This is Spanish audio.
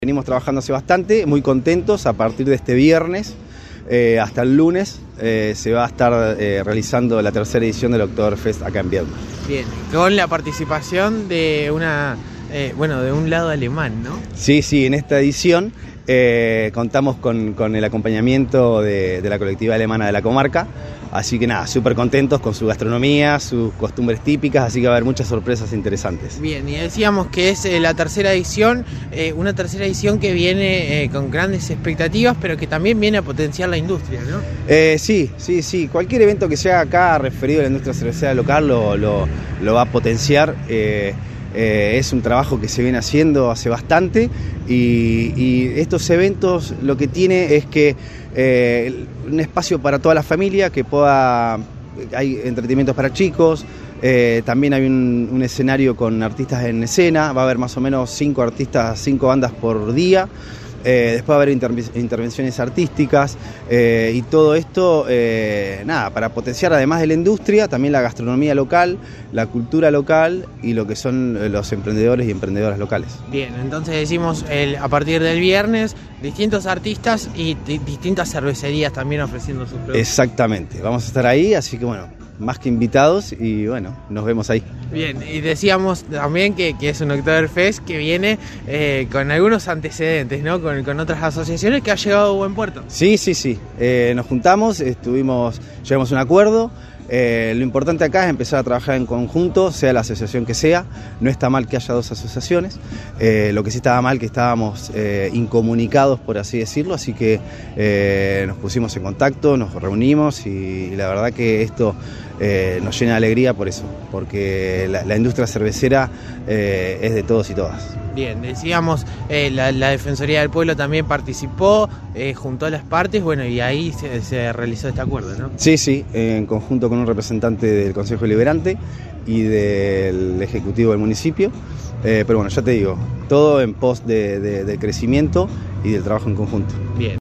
Venimos trabajando hace bastante, muy contentos. A partir de este viernes hasta el lunes se va a estar realizando la tercera edición del Oktoberfest acá en Viedma. Bien, con la participación de de un lado alemán, ¿no? Sí, en esta edición contamos con el acompañamiento de la colectiva alemana de la comarca, así que nada, súper contentos con su gastronomía, sus costumbres típicas, así que va a haber muchas sorpresas interesantes. Bien, y decíamos que es la tercera edición, una tercera edición que viene con grandes expectativas, pero que también viene a potenciar la industria, ¿no? Sí, cualquier evento que se haga acá referido a la industria cervecera local lo va a potenciar. Es un trabajo que se viene haciendo hace bastante y estos eventos lo que tiene es que un espacio para toda la familia, que hay entretenimientos para chicos, también hay un escenario con artistas en escena, va a haber más o menos 5 bandas por día. Después va a haber intervenciones artísticas y todo esto, para potenciar además de la industria, también la gastronomía local, la cultura local y lo que son los emprendedores y emprendedoras locales. Bien, entonces decimos a partir del viernes, distintos artistas y distintas cervecerías también ofreciendo sus productos. Exactamente, vamos a estar ahí, así que más que invitados y nos vemos ahí. Bien, y decíamos también que es un Oktoberfest que viene con algunos antecedentes, ¿no? Con otras asociaciones que ha llegado a buen puerto. Sí. Nos juntamos, llegamos a un acuerdo. Lo importante acá es empezar a trabajar en conjunto, sea la asociación que sea. No está mal que haya 2 asociaciones. Lo que sí estaba mal que estábamos incomunicados, por así decirlo, así que nos pusimos en contacto, nos reunimos y la verdad que esto nos llena de alegría por eso, porque la industria cervecera es de todos y todas. Bien, decíamos, la Defensoría del Pueblo también participó, juntó a las partes, y ahí se realizó este acuerdo, ¿no? Sí, en conjunto con un representante del Consejo Deliberante y del Ejecutivo del municipio, pero ya te digo, todo en pos del crecimiento y del trabajo en conjunto. Bien.